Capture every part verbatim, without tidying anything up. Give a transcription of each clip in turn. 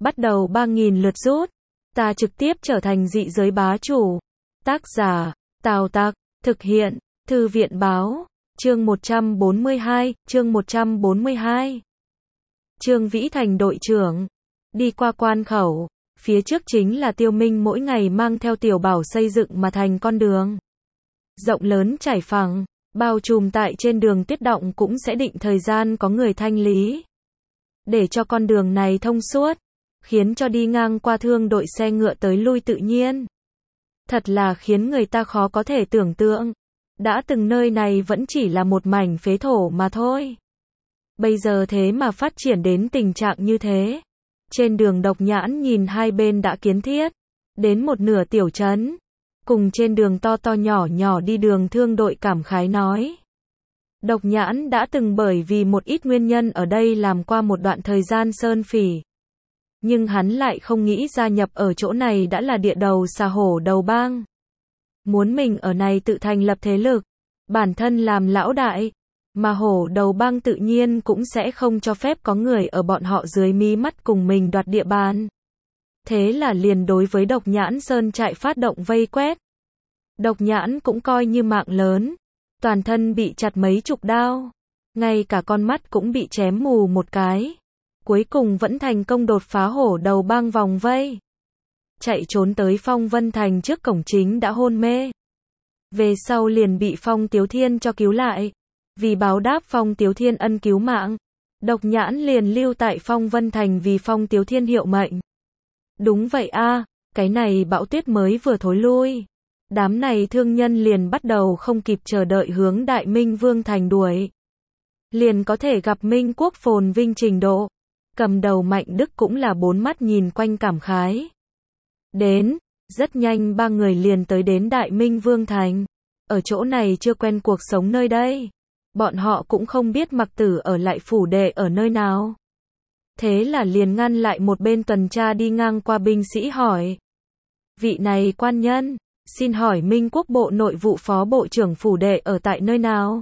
bắt đầu ba nghìn lượt rút. Ta trực tiếp trở thành dị giới bá chủ. Tác giả, Tào Tặc, thực hiện, Thư viện báo, chương một trăm bốn mươi hai, chương một trăm bốn mươi hai. Trương Vĩ thành đội trưởng, đi qua quan khẩu, phía trước chính là Tiêu Minh mỗi ngày mang theo tiểu bảo xây dựng mà thành con đường. Rộng lớn trải phẳng, bao trùm tại trên đường tiết động cũng sẽ định thời gian có người thanh lý. Để cho con đường này thông suốt, khiến cho đi ngang qua thương đội xe ngựa tới lui tự nhiên. Thật là khiến người ta khó có thể tưởng tượng. Đã từng nơi này vẫn chỉ là một mảnh phế thổ mà thôi. Bây giờ thế mà phát triển đến tình trạng như thế. Trên đường Độc Nhãn nhìn hai bên đã kiến thiết. Đến một nửa tiểu trấn. Cùng trên đường to to nhỏ nhỏ đi đường thương đội cảm khái nói. Độc Nhãn đã từng bởi vì một ít nguyên nhân ở đây làm qua một đoạn thời gian sơn phỉ. Nhưng hắn lại không nghĩ gia nhập ở chỗ này đã là địa đầu xà hổ đầu bang. Muốn mình ở này tự thành lập thế lực, bản thân làm lão đại, mà hổ đầu bang tự nhiên cũng sẽ không cho phép có người ở bọn họ dưới mí mắt cùng mình đoạt địa bàn. Thế là liền đối với Độc Nhãn sơn trại phát động vây quét. Độc Nhãn cũng coi như mạng lớn, toàn thân bị chặt mấy chục đao, ngay cả con mắt cũng bị chém mù một cái. Cuối cùng vẫn thành công đột phá hổ đầu bang vòng vây. Chạy trốn tới Phong Vân Thành trước cổng chính đã hôn mê. Về sau liền bị Phong Tiếu Thiên cho cứu lại. Vì báo đáp Phong Tiếu Thiên ân cứu mạng, Độc Nhãn liền lưu tại Phong Vân Thành vì Phong Tiếu Thiên hiệu mệnh. Đúng vậy a, cái này bão tuyết mới vừa thối lui. Đám này thương nhân liền bắt đầu không kịp chờ đợi hướng Đại Minh Vương Thành đuổi. Liền có thể gặp Minh quốc phồn vinh trình độ. Cầm đầu Mạnh Đức cũng là bốn mắt nhìn quanh cảm khái. Đến, rất nhanh ba người liền tới đến Đại Minh Vương Thành. Ở chỗ này chưa quen cuộc sống nơi đây. Bọn họ cũng không biết Mặc Tử ở lại phủ đệ ở nơi nào. Thế là liền ngăn lại một bên tuần tra đi ngang qua binh sĩ hỏi. Vị này quan nhân, xin hỏi Minh quốc bộ nội vụ phó bộ trưởng phủ đệ ở tại nơi nào?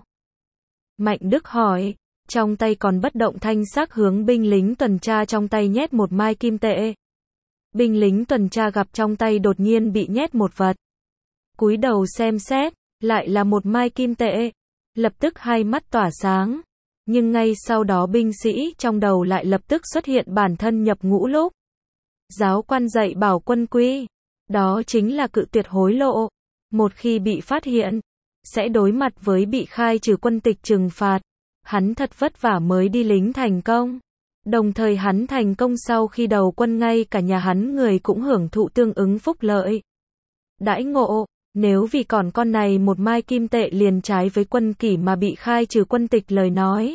Mạnh Đức hỏi. Trong tay còn bất động thanh sắc hướng binh lính tuần tra trong tay nhét một mai kim tệ. Binh lính tuần tra gặp trong tay đột nhiên bị nhét một vật. Cúi đầu xem xét, lại là một mai kim tệ. Lập tức hai mắt tỏa sáng. Nhưng ngay sau đó binh sĩ trong đầu lại lập tức xuất hiện bản thân nhập ngũ lúc. Giáo quan dạy bảo quân quy. Đó chính là cự tuyệt hối lộ. Một khi bị phát hiện, sẽ đối mặt với bị khai trừ quân tịch trừng phạt. Hắn thật vất vả mới đi lính thành công. Đồng thời hắn thành công sau khi đầu quân ngay cả nhà hắn người cũng hưởng thụ tương ứng phúc lợi. Đãi ngộ, nếu vì còn con này một mai kim tệ liền trái với quân kỷ mà bị khai trừ quân tịch lời nói.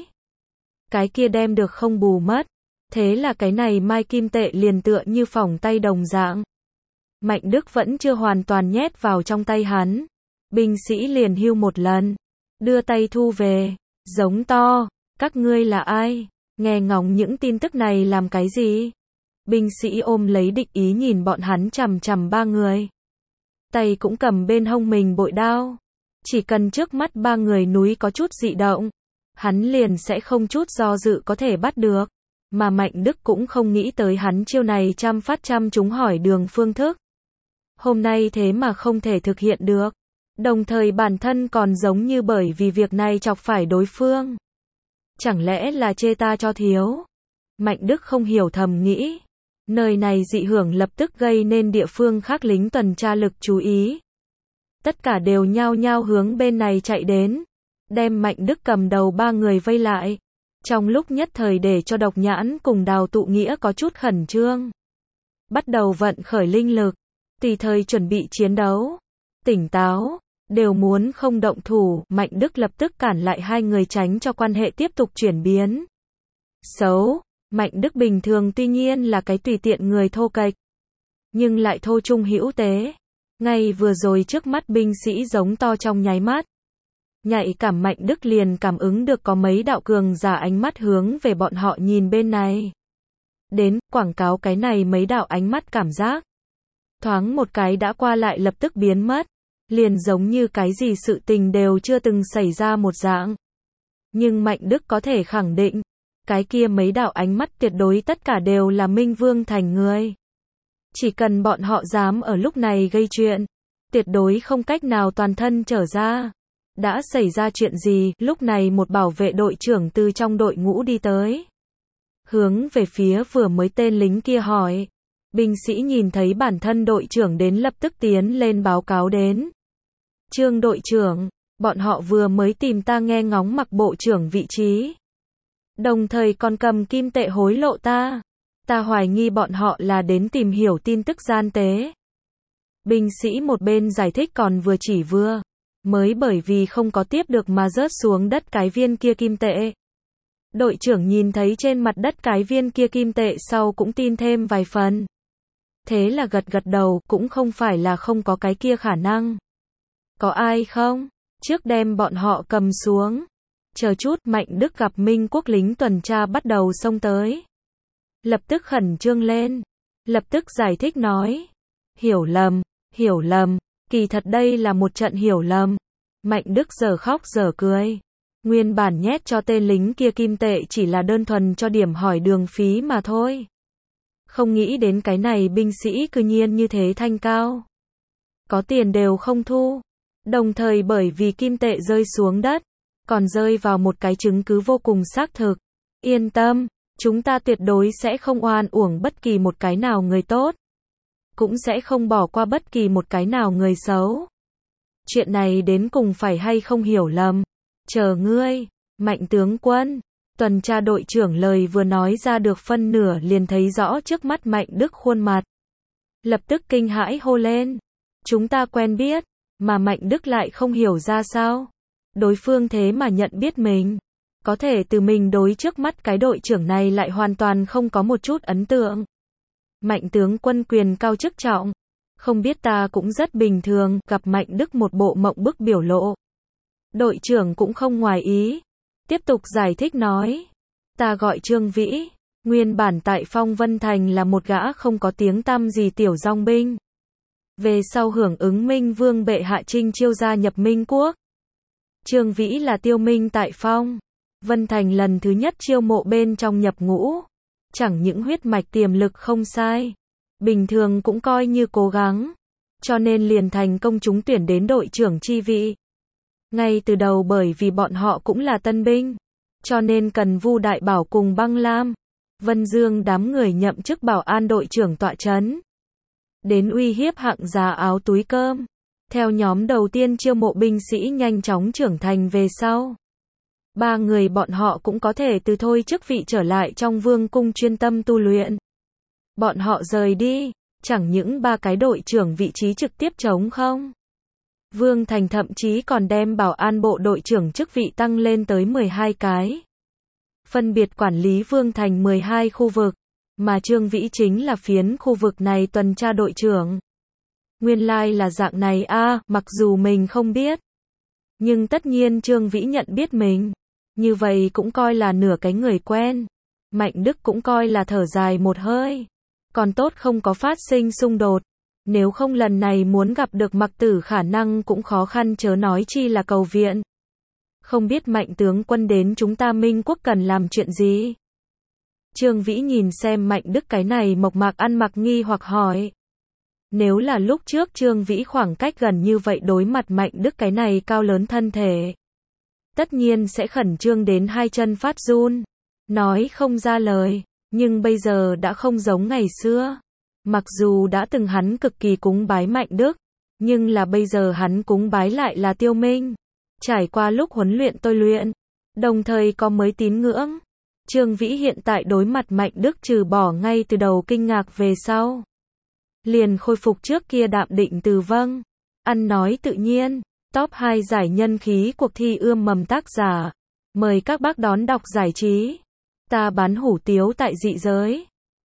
Cái kia đem được không bù mất. Thế là cái này mai kim tệ liền tựa như phỏng tay đồng dạng. Mạnh Đức vẫn chưa hoàn toàn nhét vào trong tay hắn. Binh sĩ liền hưu một lần. Đưa tay thu về. Giống to, các ngươi là ai? Nghe ngóng những tin tức này làm cái gì? Binh sĩ ôm lấy địch ý nhìn bọn hắn chằm chằm ba người. Tay cũng cầm bên hông mình bội đao. Chỉ cần trước mắt ba người núi có chút dị động, hắn liền sẽ không chút do dự có thể bắt được. Mà Mạnh Đức cũng không nghĩ tới hắn chiêu này trăm phát trăm trúng hỏi đường phương thức. Hôm nay thế mà không thể thực hiện được. Đồng thời bản thân còn giống như bởi vì việc này chọc phải đối phương. Chẳng lẽ là chê ta cho thiếu? Mạnh Đức không hiểu thầm nghĩ. Nơi này dị hưởng lập tức gây nên địa phương khác lính tuần tra lực chú ý. Tất cả đều nhao nhao hướng bên này chạy đến. Đem Mạnh Đức cầm đầu ba người vây lại. Trong lúc nhất thời để cho Độc Nhãn cùng Đào Tụ Nghĩa có chút khẩn trương. Bắt đầu vận khởi linh lực. Tùy thời chuẩn bị chiến đấu. Tỉnh táo. Đều muốn không động thủ, Mạnh Đức lập tức cản lại hai người tránh cho quan hệ tiếp tục chuyển biến. Xấu, Mạnh Đức bình thường tuy nhiên là cái tùy tiện người thô kệch, nhưng lại thô trung hữu tế. Ngay vừa rồi trước mắt binh sĩ giống to trong nháy mắt. Nhạy cảm Mạnh Đức liền cảm ứng được có mấy đạo cường giả ánh mắt hướng về bọn họ nhìn bên này. Đến, quảng cáo cái này mấy đạo ánh mắt cảm giác. Thoáng một cái đã qua lại lập tức biến mất. Liền giống như cái gì sự tình đều chưa từng xảy ra một dạng. Nhưng Mạnh Đức có thể khẳng định, Cái kia mấy đạo ánh mắt tuyệt đối tất cả đều là Minh Vương Thành người. Chỉ cần bọn họ dám ở lúc này gây chuyện, tuyệt đối không cách nào toàn thân trở ra. Đã xảy ra chuyện gì? Lúc này một bảo vệ đội trưởng từ trong đội ngũ đi tới. Hướng về phía vừa mới tên lính kia hỏi. Binh sĩ nhìn thấy bản thân đội trưởng đến lập tức tiến lên báo cáo đến. Trương đội trưởng, bọn họ vừa mới tìm ta nghe ngóng mặc bộ trưởng vị trí. Đồng thời còn cầm kim tệ hối lộ ta. Ta hoài nghi bọn họ là đến tìm hiểu tin tức gian tế. Binh sĩ một bên giải thích còn vừa chỉ vừa. Mới bởi vì không có tiếp được mà rớt xuống đất cái viên kia kim tệ. Đội trưởng nhìn thấy trên mặt đất cái viên kia kim tệ sau cũng tin thêm vài phần. Thế là gật gật đầu, cũng không phải là không có cái kia khả năng. Có ai không? Trước đem bọn họ cầm xuống. Chờ chút, Mạnh Đức gặp Minh Quốc lính tuần tra bắt đầu xông tới. Lập tức khẩn trương lên. Lập tức giải thích nói. Hiểu lầm, hiểu lầm. Kỳ thật đây là một trận hiểu lầm. Mạnh Đức giờ khóc giờ cười. Nguyên bản nhét cho tên lính kia kim tệ chỉ là đơn thuần cho điểm hỏi đường phí mà thôi. Không nghĩ đến cái này binh sĩ cư nhiên như thế thanh cao. Có tiền đều không thu. Đồng thời bởi vì kim tệ rơi xuống đất, còn rơi vào một cái chứng cứ vô cùng xác thực. Yên tâm, chúng ta tuyệt đối sẽ không oan uổng bất kỳ một cái nào người tốt. Cũng sẽ không bỏ qua bất kỳ một cái nào người xấu. Chuyện này đến cùng phải hay không hiểu lầm. Chờ ngươi, Mạnh tướng quân. Tuần tra đội trưởng lời vừa nói ra được phân nửa liền thấy rõ trước mắt Mạnh Đức khuôn mặt. Lập tức kinh hãi hô lên. Chúng ta quen biết, mà Mạnh Đức lại không hiểu ra sao. Đối phương thế mà nhận biết mình. Có thể từ mình đối trước mắt cái đội trưởng này lại hoàn toàn không có một chút ấn tượng. Mạnh tướng quân quyền cao chức trọng. Không biết ta cũng rất bình thường, gặp Mạnh Đức một bộ mộng bức biểu lộ. Đội trưởng cũng không ngoài ý. Tiếp tục giải thích nói. Ta gọi Trương Vĩ. Nguyên bản tại Phong Vân Thành là một gã không có tiếng tăm gì tiểu dong binh. Về sau hưởng ứng Minh Vương bệ hạ trinh chiêu gia nhập Minh Quốc. Trương Vĩ là tiêu minh tại Phong Vân Thành lần thứ nhất chiêu mộ bên trong nhập ngũ. Chẳng những huyết mạch tiềm lực không sai. Bình thường cũng coi như cố gắng. Cho nên liền thành công trúng tuyển đến đội trưởng chi vị. Ngay từ đầu bởi vì bọn họ cũng là tân binh. Cho nên cần Vu Đại Bảo cùng Băng Lam, Vân Dương đám người nhậm chức bảo an đội trưởng tọa trấn. Đến uy hiếp hạng giá áo túi cơm. Theo nhóm đầu tiên chiêu mộ binh sĩ nhanh chóng trưởng thành về sau. Ba người bọn họ cũng có thể từ thôi chức vị trở lại trong vương cung chuyên tâm tu luyện. Bọn họ rời đi, chẳng những ba cái đội trưởng vị trí trực tiếp trống không. Vương Thành thậm chí còn đem bảo an bộ đội trưởng chức vị tăng lên tới mười hai cái. Phân biệt quản lý Vương Thành mười hai khu vực, mà Trương Vĩ chính là phiến khu vực này tuần tra đội trưởng. Nguyên lai like là dạng này a, à, mặc dù mình không biết. Nhưng tất nhiên Trương Vĩ nhận biết mình. Như vậy cũng coi là nửa cái người quen. Mạnh Đức cũng coi là thở dài một hơi. Còn tốt không có phát sinh xung đột. Nếu không lần này muốn gặp được Mặc Tử khả năng cũng khó khăn chớ nói chi là cầu viện. Không biết Mạnh tướng quân đến chúng ta Minh Quốc cần làm chuyện gì? Trương Vĩ nhìn xem Mạnh Đức cái này mộc mạc ăn mặc nghi hoặc hỏi. Nếu là lúc trước Trương Vĩ khoảng cách gần như vậy đối mặt Mạnh Đức cái này cao lớn thân thể. Tất nhiên sẽ khẩn trương đến hai chân phát run. Nói không ra lời. Nhưng bây giờ đã không giống ngày xưa. Mặc dù đã từng hắn cực kỳ cúng bái Mạnh Đức. Nhưng là bây giờ hắn cúng bái lại là Tiêu Minh. Trải qua lúc huấn luyện tôi luyện. Đồng thời có mới tín ngưỡng. Trương Vĩ hiện tại đối mặt Mạnh Đức trừ bỏ ngay từ đầu kinh ngạc về sau. Liền khôi phục trước kia đạm định từ vâng. Ăn nói tự nhiên. Top hai giải nhân khí cuộc thi ươm mầm tác giả. Mời các bác đón đọc giải trí. Ta bán hủ tiếu tại dị giới.